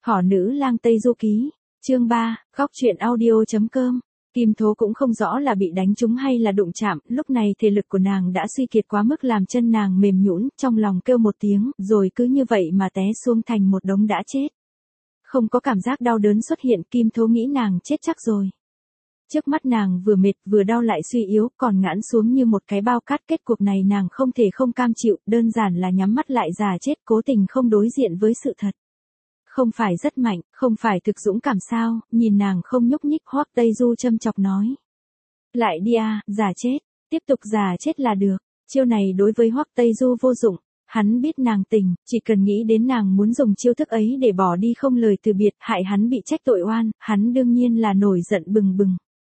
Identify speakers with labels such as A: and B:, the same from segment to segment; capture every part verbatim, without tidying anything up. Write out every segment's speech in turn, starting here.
A: Hỏ nữ lang Tây Du Ký, chương ba, góc truyện audio chấm com. Kim Thố cũng không rõ là bị đánh trúng hay là đụng chạm, lúc này thể lực của nàng đã suy kiệt quá mức làm chân nàng mềm nhũn, trong lòng kêu một tiếng, rồi cứ như vậy mà té xuống thành một đống đã chết. Không có cảm giác đau đớn xuất hiện, Kim Thố nghĩ nàng chết chắc rồi. Trước mắt nàng vừa mệt vừa đau lại suy yếu, còn ngã xuống như một cái bao cát, kết cục này nàng không thể không cam chịu, đơn giản là nhắm mắt lại già chết, cố tình không đối diện với sự thật. Không phải rất mạnh, không phải thực dũng cảm sao, nhìn nàng không nhúc nhích, Hoắc Tây Du châm chọc nói. Lại đi à, già chết, tiếp tục già chết là được, chiêu này đối với Hoắc Tây Du vô dụng, hắn biết nàng tình, chỉ cần nghĩ đến nàng muốn dùng chiêu thức ấy để bỏ đi không lời từ biệt, hại hắn bị trách tội oan, hắn đương nhiên là nổi giận bừng bừng.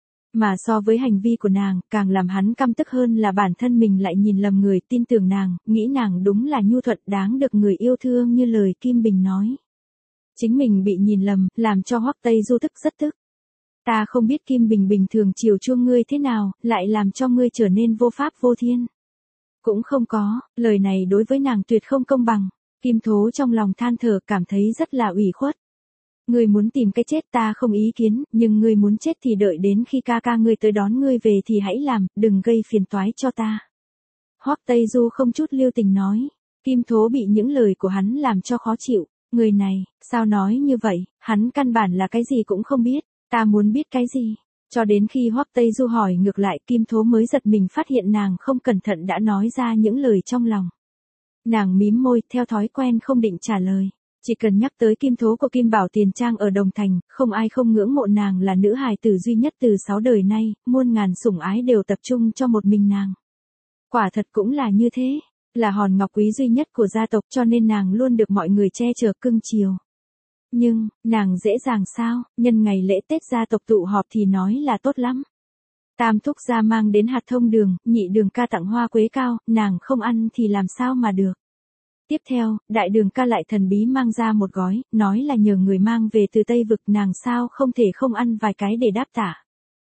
A: Mà so với hành vi của nàng, càng làm hắn căm tức hơn là bản thân mình lại nhìn lầm người, tin tưởng nàng, nghĩ nàng đúng là nhu thuận đáng được người yêu thương như lời Kim Bình nói. Chính mình bị nhìn lầm, làm cho Hoắc Tây Du tức rất tức. Ta không biết Kim Bình bình thường chiều chuông ngươi thế nào, lại làm cho ngươi trở nên vô pháp vô thiên. Cũng không có, lời này đối với nàng tuyệt không công bằng. Kim Thố trong lòng than thở, cảm thấy rất là ủy khuất. Ngươi muốn tìm cái chết ta không ý kiến, nhưng ngươi muốn chết thì đợi đến khi ca ca ngươi tới đón ngươi về thì hãy làm, đừng gây phiền toái cho ta. Hoắc Tây Du không chút lưu tình nói. Kim Thố bị những lời của hắn làm cho khó chịu. Người này, sao nói như vậy, hắn căn bản là cái gì cũng không biết, ta muốn biết cái gì. Cho đến khi Hoắc Tây Du hỏi ngược lại, Kim Thố mới giật mình phát hiện nàng không cẩn thận đã nói ra những lời trong lòng. Nàng mím môi, theo thói quen không định trả lời. Chỉ cần nhắc tới Kim Thố của Kim Bảo Tiền Trang ở Đồng Thành, không ai không ngưỡng mộ nàng là nữ hài tử duy nhất từ sáu đời nay, muôn ngàn sủng ái đều tập trung cho một mình nàng. Quả thật cũng là như thế. Là hòn ngọc quý duy nhất của gia tộc cho nên nàng luôn được mọi người che chở cưng chiều. Nhưng, nàng dễ dàng sao, nhân ngày lễ Tết gia tộc tụ họp thì nói là tốt lắm. Tam thúc gia mang đến hạt thông đường, nhị đường ca tặng hoa quế cao, nàng không ăn thì làm sao mà được. Tiếp theo, đại đường ca lại thần bí mang ra một gói, nói là nhờ người mang về từ Tây Vực, nàng sao không thể không ăn vài cái để đáp tạ.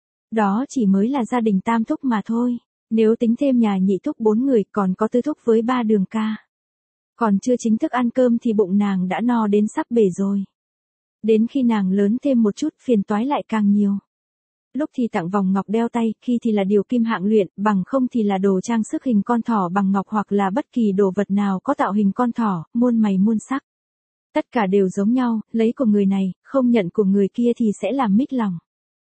A: Đó chỉ mới là gia đình tam thúc mà thôi. Nếu tính thêm nhà nhị thúc bốn người, còn có tứ thúc với ba đường ca. Còn chưa chính thức ăn cơm thì bụng nàng đã no đến sắp bể rồi. Đến khi nàng lớn thêm một chút, phiền toái lại càng nhiều. Lúc thì tặng vòng ngọc đeo tay, khi thì là điều kim hạng luyện, bằng không thì là đồ trang sức hình con thỏ bằng ngọc hoặc là bất kỳ đồ vật nào có tạo hình con thỏ, muôn mày muôn sắc. Tất cả đều giống nhau, lấy của người này, không nhận của người kia thì sẽ làm mít lòng.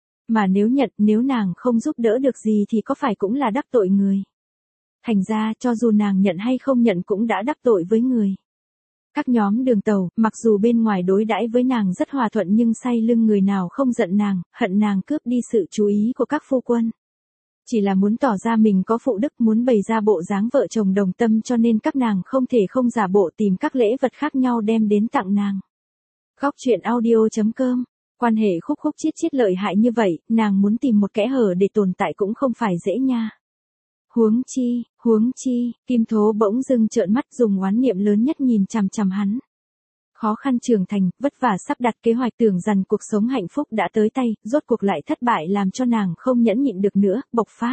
A: Mà nếu nhận, nếu nàng không giúp đỡ được gì thì có phải cũng là đắc tội người. Thành ra, cho dù nàng nhận hay không nhận cũng đã đắc tội với người. Các nhóm đường tàu, mặc dù bên ngoài đối đãi với nàng rất hòa thuận nhưng say lưng người nào không giận nàng, hận nàng cướp đi sự chú ý của các phu quân. Chỉ là muốn tỏ ra mình có phụ đức, muốn bày ra bộ dáng vợ chồng đồng tâm cho nên các nàng không thể không giả bộ tìm các lễ vật khác nhau đem đến tặng nàng. Góc truyện audio chấm com. Quan hệ khúc khúc chiết chiết lợi hại như vậy, nàng muốn tìm một kẽ hở để tồn tại cũng không phải dễ nha. Huống chi, huống chi, Kim Thố bỗng dưng trợn mắt dùng oán niệm lớn nhất nhìn chằm chằm hắn. Khó khăn trưởng thành, vất vả sắp đặt kế hoạch tưởng rằng cuộc sống hạnh phúc đã tới tay, rốt cuộc lại thất bại làm cho nàng không nhẫn nhịn được nữa, bộc phát.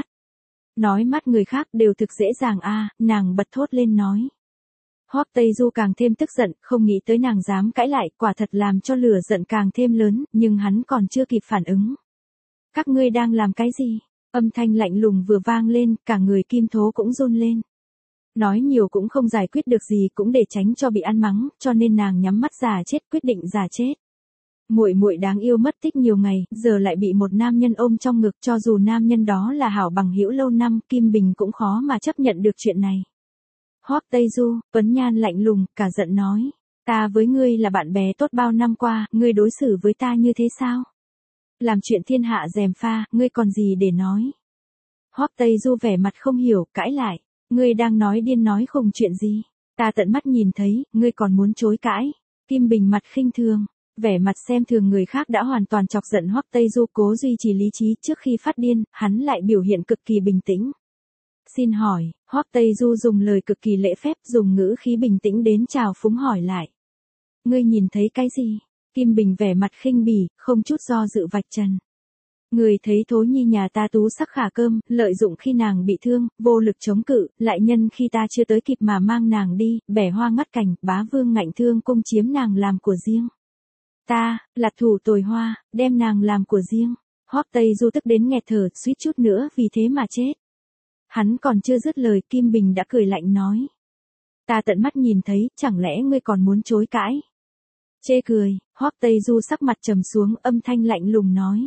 A: Nói mắt người khác đều thực dễ dàng a, à, nàng bật thốt lên nói. Hoắc Tây Du càng thêm tức giận, không nghĩ tới nàng dám cãi lại, quả thật làm cho lửa giận càng thêm lớn, nhưng hắn còn chưa kịp phản ứng. Các ngươi đang làm cái gì? Âm thanh lạnh lùng vừa vang lên, cả người Kim Thố cũng run lên. Nói nhiều cũng không giải quyết được gì, cũng để tránh cho bị ăn mắng, cho nên nàng nhắm mắt giả chết, quyết định giả chết. Muội muội đáng yêu mất tích nhiều ngày, giờ lại bị một nam nhân ôm trong ngực, cho dù nam nhân đó là hảo bằng hữu lâu năm, Kim Bình cũng khó mà chấp nhận được chuyện này. Hoắc Tây Du, Tuấn Nhan lạnh lùng, cả giận nói. Ta với ngươi là bạn bè tốt bao năm qua, ngươi đối xử với ta như thế sao? Làm chuyện thiên hạ gièm pha, ngươi còn gì để nói? Hoắc Tây Du vẻ mặt không hiểu, cãi lại. Ngươi đang nói điên nói khùng chuyện gì? Ta tận mắt nhìn thấy, ngươi còn muốn chối cãi. Kim Bình mặt khinh thường, vẻ mặt xem thường người khác đã hoàn toàn chọc giận Hoắc Tây Du, cố duy trì lý trí, trước khi phát điên, hắn lại biểu hiện cực kỳ bình tĩnh. Xin hỏi, Hoắc Tây Du dùng lời cực kỳ lễ phép, dùng ngữ khí bình tĩnh đến chào phúng hỏi lại. Ngươi nhìn thấy cái gì? Kim Bình vẻ mặt khinh bỉ, không chút do dự vạch trần. Người thấy Thố Nhi nhà ta tú sắc khả cơm, lợi dụng khi nàng bị thương, vô lực chống cự, lại nhân khi ta chưa tới kịp mà mang nàng đi, bẻ hoa ngắt cành, bá vương ngạnh thương cung chiếm nàng làm của riêng. Ta, là thủ tồi hoa, đem nàng làm của riêng. Hoắc Tây Du tức đến nghẹt thở, suýt chút nữa vì thế mà chết. Hắn còn chưa dứt lời, Kim Bình đã cười lạnh nói. Ta tận mắt nhìn thấy, chẳng lẽ ngươi còn muốn chối cãi? Chê cười, Hoắc Tây Du sắc mặt trầm xuống, âm thanh lạnh lùng nói.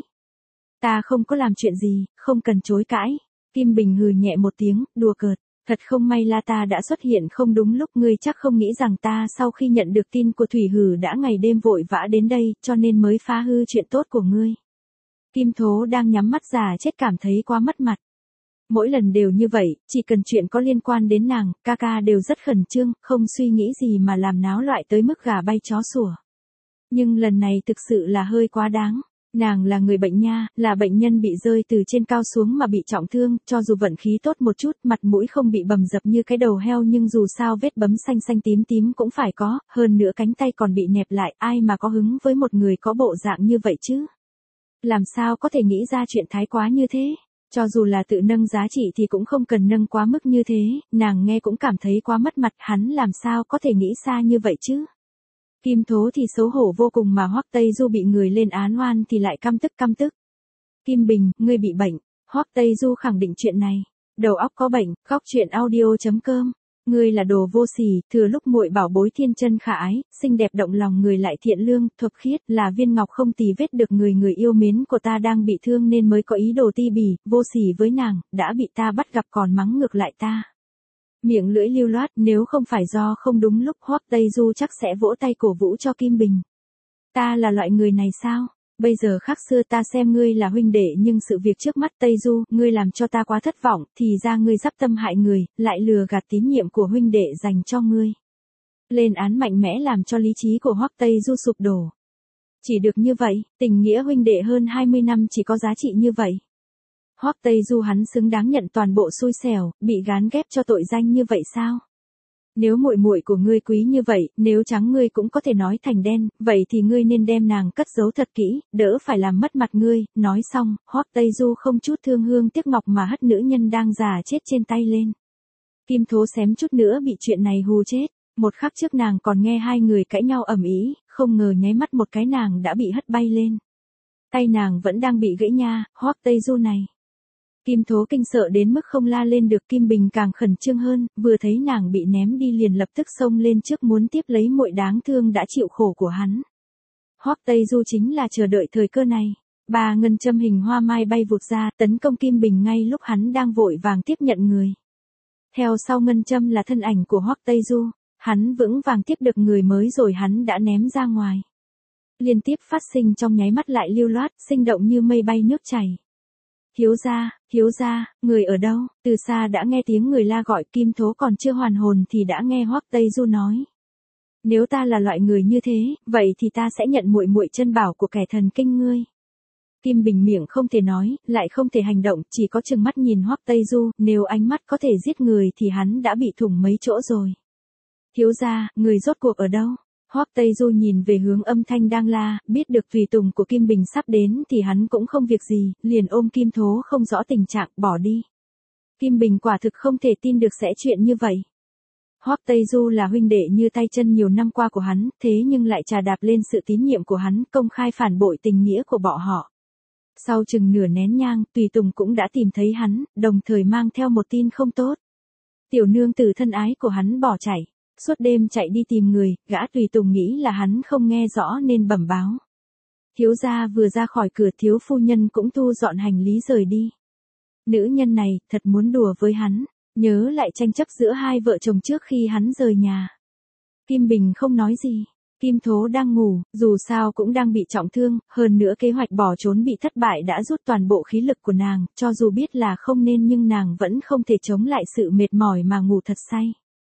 A: Ta không có làm chuyện gì, không cần chối cãi. Kim Bình hừ nhẹ một tiếng, đùa cợt. Thật không may là ta đã xuất hiện không đúng lúc, ngươi chắc không nghĩ rằng ta sau khi nhận được tin của Thủy Hử đã ngày đêm vội vã đến đây, cho nên mới phá hư chuyện tốt của ngươi. Kim Thố đang nhắm mắt già chết cảm thấy quá mất mặt. Mỗi lần đều như vậy, chỉ cần chuyện có liên quan đến nàng, ca ca đều rất khẩn trương, không suy nghĩ gì mà làm náo loạn tới mức gà bay chó sủa. Nhưng lần này thực sự là hơi quá đáng. Nàng là người bệnh nha, là bệnh nhân bị rơi từ trên cao xuống mà bị trọng thương, cho dù vận khí tốt một chút, mặt mũi không bị bầm dập như cái đầu heo nhưng dù sao vết bấm xanh xanh tím tím cũng phải có, hơn nữa cánh tay còn bị nẹp lại, ai mà có hứng với một người có bộ dạng như vậy chứ? Làm sao có thể nghĩ ra chuyện thái quá như thế? Cho dù là tự nâng giá trị thì cũng không cần nâng quá mức như thế, nàng nghe cũng cảm thấy quá mất mặt, hắn làm sao có thể nghĩ xa như vậy chứ? Kim Thố thì xấu hổ vô cùng mà Hoắc Tây Du bị người lên án oan thì lại căm tức căm tức. Kim Bình, ngươi bị bệnh. Hoắc Tây Du khẳng định chuyện này. Đầu óc có bệnh, góc chuyện audio chấm com. Ngươi là đồ vô sỉ, thừa lúc muội bảo bối thiên chân khả ái, xinh đẹp động lòng người lại thiện lương, thuần khiết, là viên ngọc không tì vết được người người yêu mến của ta đang bị thương nên mới có ý đồ ti bỉ, vô sỉ với nàng, đã bị ta bắt gặp còn mắng ngược lại ta. Miệng lưỡi lưu loát, nếu không phải do không đúng lúc, Hoắc Tây Du chắc sẽ vỗ tay cổ vũ cho Kim Bình. Ta là loại người này sao? Bây giờ khác xưa, ta xem ngươi là huynh đệ nhưng sự việc trước mắt Tây Du, ngươi làm cho ta quá thất vọng, thì ra ngươi dắp tâm hại người, lại lừa gạt tín nhiệm của huynh đệ dành cho ngươi. Lên án mạnh mẽ làm cho lý trí của Hoắc Tây Du sụp đổ. Chỉ được như vậy, tình nghĩa huynh đệ hơn hai mươi năm chỉ có giá trị như vậy. Hoắc Tây Du hắn xứng đáng nhận toàn bộ xui xẻo, bị gán ghép cho tội danh như vậy sao? Nếu muội muội của ngươi quý như vậy, nếu trắng ngươi cũng có thể nói thành đen, vậy thì ngươi nên đem nàng cất giấu thật kỹ, đỡ phải làm mất mặt ngươi. Nói xong, Hoắc Tây Du không chút thương hương tiếc ngọc mà hất nữ nhân đang già chết trên tay lên. Kim Thố xém chút nữa bị chuyện này hù chết. Một khắc trước nàng còn nghe hai người cãi nhau ầm ĩ, không ngờ nháy mắt một cái nàng đã bị hất bay lên. Tay nàng vẫn đang bị gãy nha, Hoắc Tây Du này. Kim Thố kinh sợ đến mức không la lên được, Kim Bình càng khẩn trương hơn, vừa thấy nàng bị ném đi liền lập tức xông lên trước muốn tiếp lấy muội đáng thương đã chịu khổ của hắn. Hoắc Tây Du chính là chờ đợi thời cơ này. Ba ngân châm hình hoa mai bay vụt ra, tấn công Kim Bình ngay lúc hắn đang vội vàng tiếp nhận người. Theo sau ngân châm là thân ảnh của Hoắc Tây Du, hắn vững vàng tiếp được người mới rồi hắn đã ném ra ngoài. Liên tiếp phát sinh trong nháy mắt lại lưu loát, sinh động như mây bay nước chảy. Thiếu gia, thiếu gia, người ở đâu? Từ xa đã nghe tiếng người la gọi, Kim Thố còn chưa hoàn hồn thì đã nghe Hoắc Tây Du nói. Nếu ta là loại người như thế, vậy thì ta sẽ nhận muội muội chân bảo của kẻ thần kinh ngươi. Kim Bình miệng không thể nói, lại không thể hành động, chỉ có chừng mắt nhìn Hoắc Tây Du, nếu ánh mắt có thể giết người thì hắn đã bị thủng mấy chỗ rồi. Thiếu gia, người rốt cuộc ở đâu? Hoắc Tây Du nhìn về hướng âm thanh đang la, biết được tùy tùng của Kim Bình sắp đến thì hắn cũng không việc gì, liền ôm Kim Thố không rõ tình trạng, bỏ đi. Kim Bình quả thực không thể tin được sẽ chuyện như vậy. Hoắc Tây Du là huynh đệ như tay chân nhiều năm qua của hắn, thế nhưng lại trà đạp lên sự tín nhiệm của hắn, công khai phản bội tình nghĩa của bọn họ. Sau chừng nửa nén nhang, tùy tùng cũng đã tìm thấy hắn, đồng thời mang theo một tin không tốt. Tiểu nương tử thân ái của hắn bỏ chạy. Suốt đêm chạy đi tìm người, gã tùy tùng nghĩ là hắn không nghe rõ nên bẩm báo. Thiếu gia vừa ra khỏi cửa, thiếu phu nhân cũng thu dọn hành lý rời đi. Nữ nhân này, thật muốn đùa với hắn, nhớ lại tranh chấp giữa hai vợ chồng trước khi hắn rời nhà. Kim Bình không nói gì. Kim Thố đang ngủ, dù sao cũng đang bị trọng thương, hơn nữa kế hoạch bỏ trốn bị thất bại đã rút toàn bộ khí lực của nàng, cho dù biết là không nên nhưng nàng vẫn không thể chống lại sự mệt mỏi mà ngủ thật say.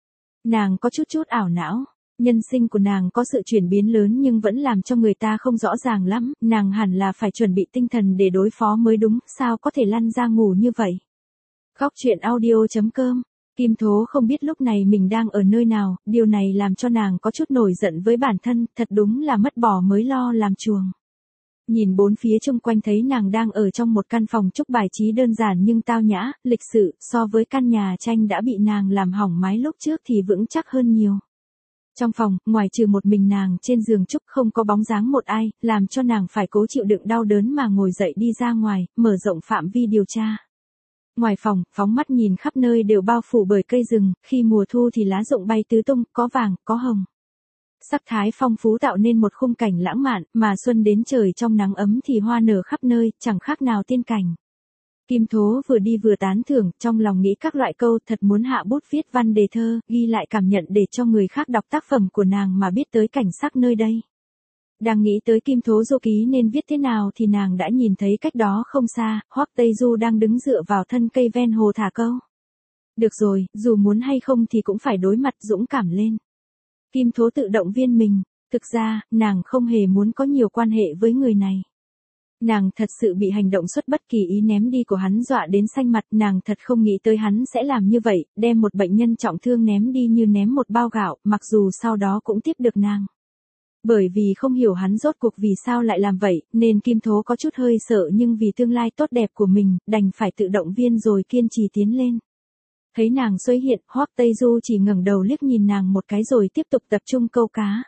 A: Nàng có chút chút ảo não, nhân sinh của nàng có sự chuyển biến lớn nhưng vẫn làm cho người ta không rõ ràng lắm, nàng hẳn là phải chuẩn bị tinh thần để đối phó mới đúng, sao có thể lăn ra ngủ như vậy. Góc chuyện audio chấm com. Kim Thố không biết lúc này mình đang ở nơi nào, điều này làm cho nàng có chút nổi giận với bản thân, thật đúng là mất bò mới lo làm chuồng. Nhìn bốn phía xung quanh thấy nàng đang ở trong một căn phòng trúc bài trí đơn giản nhưng tao nhã, lịch sự, so với căn nhà tranh đã bị nàng làm hỏng mái lúc trước thì vững chắc hơn nhiều. Trong phòng, ngoài trừ một mình nàng trên giường trúc không có bóng dáng một ai, làm cho nàng phải cố chịu đựng đau đớn mà ngồi dậy đi ra ngoài, mở rộng phạm vi điều tra. Ngoài phòng, phóng mắt nhìn khắp nơi đều bao phủ bởi cây rừng, khi mùa thu thì lá rụng bay tứ tung, có vàng, có hồng. Sắc thái phong phú tạo nên một khung cảnh lãng mạn, mà xuân đến trời trong nắng ấm thì hoa nở khắp nơi, chẳng khác nào tiên cảnh. Kim Thố vừa đi vừa tán thưởng, trong lòng nghĩ các loại câu thật muốn hạ bút viết văn đề thơ, ghi lại cảm nhận để cho người khác đọc tác phẩm của nàng mà biết tới cảnh sắc nơi đây. Đang nghĩ tới Kim Thố Du Ký nên viết thế nào thì nàng đã nhìn thấy cách đó không xa, Hoắc Tây Du đang đứng dựa vào thân cây ven hồ thả câu. Được rồi, dù muốn hay không thì cũng phải đối mặt dũng cảm lên. Kim Thố tự động viên mình, thực ra, nàng không hề muốn có nhiều quan hệ với người này. Nàng thật sự bị hành động xuất bất kỳ ý ném đi của hắn dọa đến xanh mặt, nàng thật không nghĩ tới hắn sẽ làm như vậy, đem một bệnh nhân trọng thương ném đi như ném một bao gạo, mặc dù sau đó cũng tiếp được nàng. Bởi vì không hiểu hắn rốt cuộc vì sao lại làm vậy, nên Kim Thố có chút hơi sợ nhưng vì tương lai tốt đẹp của mình, đành phải tự động viên rồi kiên trì tiến lên. Thấy nàng xuất hiện, Hoắc Tây Du chỉ ngẩng đầu liếc nhìn nàng một cái rồi tiếp tục tập trung câu cá.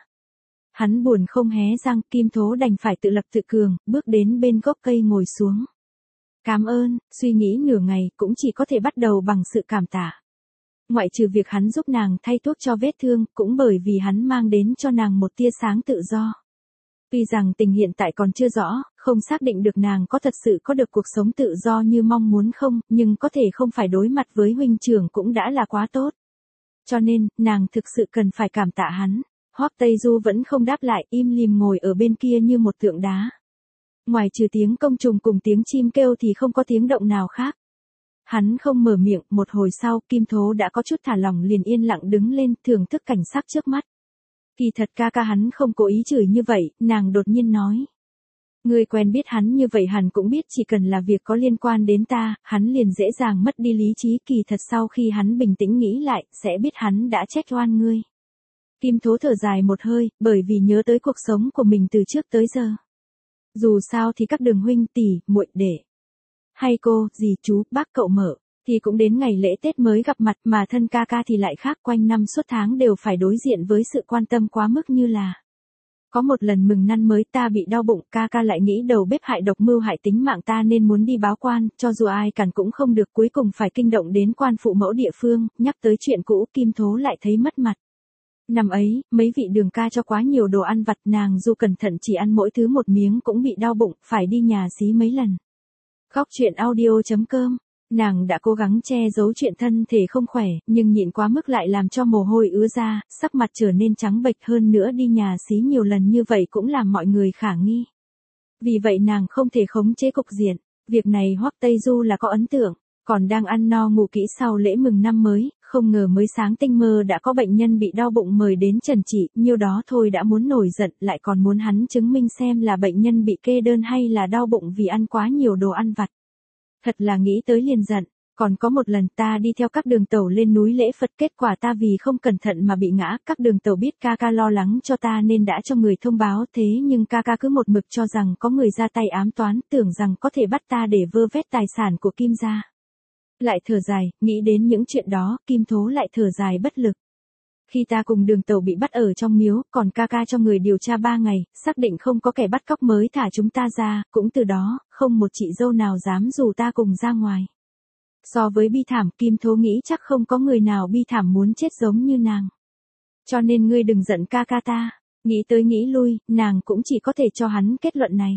A: Hắn buồn không hé răng, Kim Thố đành phải tự lập tự cường, bước đến bên gốc cây ngồi xuống. Cảm ơn, suy nghĩ nửa ngày, cũng chỉ có thể bắt đầu bằng sự cảm tạ. Ngoại trừ việc hắn giúp nàng thay thuốc cho vết thương, cũng bởi vì hắn mang đến cho nàng một tia sáng tự do. Tuy rằng tình hiện tại còn chưa rõ, không xác định được nàng có thật sự có được cuộc sống tự do như mong muốn không, nhưng có thể không phải đối mặt với huynh trưởng cũng đã là quá tốt. Cho nên, nàng thực sự cần phải cảm tạ hắn. Hoắc Tây Du vẫn không đáp lại, im lìm ngồi ở bên kia như một tượng đá. Ngoài trừ tiếng côn trùng cùng tiếng chim kêu thì không có tiếng động nào khác. Hắn không mở miệng, một hồi sau, Kim Thố đã có chút thả lỏng liền yên lặng đứng lên, thưởng thức cảnh sắc trước mắt. Kỳ thật ca ca hắn không cố ý chửi như vậy, nàng đột nhiên nói. Người quen biết hắn như vậy hẳn cũng biết chỉ cần là việc có liên quan đến ta, hắn liền dễ dàng mất đi lý trí, kỳ thật sau khi hắn bình tĩnh nghĩ lại, sẽ biết hắn đã trách oan ngươi. Kim Thố thở dài một hơi, bởi vì nhớ tới cuộc sống của mình từ trước tới giờ. Dù sao thì các đường huynh tỷ, muội đệ, hay cô, dì chú, bác cậu mở, thì cũng đến ngày lễ Tết mới gặp mặt, mà thân ca ca thì lại khác, quanh năm suốt tháng đều phải đối diện với sự quan tâm quá mức như là. Có một lần mừng năm mới ta bị đau bụng, ca ca lại nghĩ đầu bếp hại độc mưu hại tính mạng ta nên muốn đi báo quan, cho dù ai cản cũng không được, cuối cùng phải kinh động đến quan phụ mẫu địa phương, nhắc tới chuyện cũ, Kim Thố lại thấy mất mặt. Năm ấy, mấy vị đường ca cho quá nhiều đồ ăn vặt, nàng dù cẩn thận chỉ ăn mỗi thứ một miếng cũng bị đau bụng, phải đi nhà xí mấy lần. Khóc chuyện audio chấm com, nàng đã cố gắng che giấu chuyện thân thể không khỏe, nhưng nhịn quá mức lại làm cho mồ hôi ứa ra, sắc mặt trở nên trắng bệch, hơn nữa đi nhà xí nhiều lần như vậy cũng làm mọi người khả nghi. Vì vậy nàng không thể khống chế cục diện, việc này Hoắc Tây Du là có ấn tượng, còn đang ăn no ngủ kỹ sau lễ mừng năm mới, không ngờ mới sáng tinh mơ đã có bệnh nhân bị đau bụng mời đến trần trị, nhiêu đó thôi đã muốn nổi giận, lại còn muốn hắn chứng minh xem là bệnh nhân bị kê đơn hay là đau bụng vì ăn quá nhiều đồ ăn vặt. Thật là nghĩ tới liền giận, còn có một lần ta đi theo các đường tàu lên núi lễ Phật, kết quả ta vì không cẩn thận mà bị ngã, các đường tàu biết ca ca lo lắng cho ta nên đã cho người thông báo, thế nhưng ca ca cứ một mực cho rằng có người ra tay ám toán, tưởng rằng có thể bắt ta để vơ vét tài sản của Kim gia. Lại thở dài, nghĩ đến những chuyện đó, Kim Thố lại thở dài bất lực. Khi ta cùng đường tàu bị bắt ở trong miếu, còn ca ca cho người điều tra ba ngày, xác định không có kẻ bắt cóc mới thả chúng ta ra, cũng từ đó, không một chị dâu nào dám rủ ta cùng ra ngoài. So với bi thảm, Kim Thố nghĩ chắc không có người nào bi thảm muốn chết giống như nàng. Cho nên ngươi đừng giận ca ca ta, nghĩ tới nghĩ lui, nàng cũng chỉ có thể cho hắn kết luận này.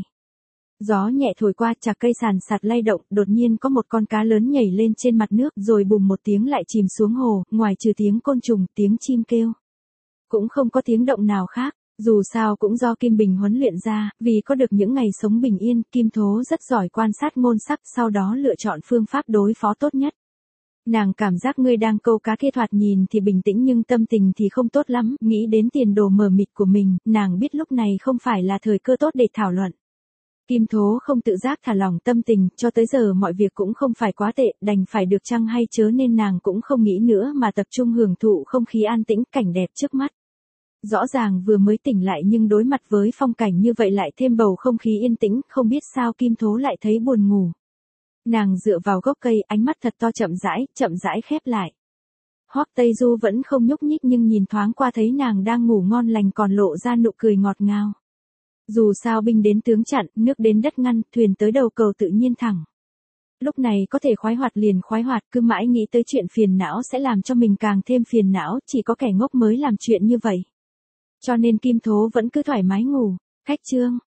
A: Gió nhẹ thổi qua, chạc cây sàn sạt lay động, đột nhiên có một con cá lớn nhảy lên trên mặt nước, rồi bùm một tiếng lại chìm xuống hồ, ngoài trừ tiếng côn trùng, tiếng chim kêu. Cũng không có tiếng động nào khác, dù sao cũng do Kim Bình huấn luyện ra, vì có được những ngày sống bình yên, Kim Thố rất giỏi quan sát ngôn sắc, sau đó lựa chọn phương pháp đối phó tốt nhất. Nàng cảm giác ngươi đang câu cá kia thoạt nhìn thì bình tĩnh nhưng tâm tình thì không tốt lắm, nghĩ đến tiền đồ mờ mịt của mình, nàng biết lúc này không phải là thời cơ tốt để thảo luận. Kim Thố không tự giác thả lỏng tâm tình, cho tới giờ mọi việc cũng không phải quá tệ, đành phải được chăng hay chớ nên nàng cũng không nghĩ nữa mà tập trung hưởng thụ không khí an tĩnh, cảnh đẹp trước mắt. Rõ ràng vừa mới tỉnh lại nhưng đối mặt với phong cảnh như vậy lại thêm bầu không khí yên tĩnh, không biết sao Kim Thố lại thấy buồn ngủ. Nàng dựa vào gốc cây, ánh mắt thật to chậm rãi, chậm rãi khép lại. Hoắc Tây Du vẫn không nhúc nhích nhưng nhìn thoáng qua thấy nàng đang ngủ ngon lành còn lộ ra nụ cười ngọt ngào. Dù sao binh đến tướng chặn, nước đến đất ngăn, thuyền tới đầu cầu tự nhiên thẳng. Lúc này có thể khoái hoạt liền khoái hoạt, cứ mãi nghĩ tới chuyện phiền não sẽ làm cho mình càng thêm phiền não, chỉ có kẻ ngốc mới làm chuyện như vậy. Cho nên Kim Thố vẫn cứ thoải mái ngủ. Khách trương.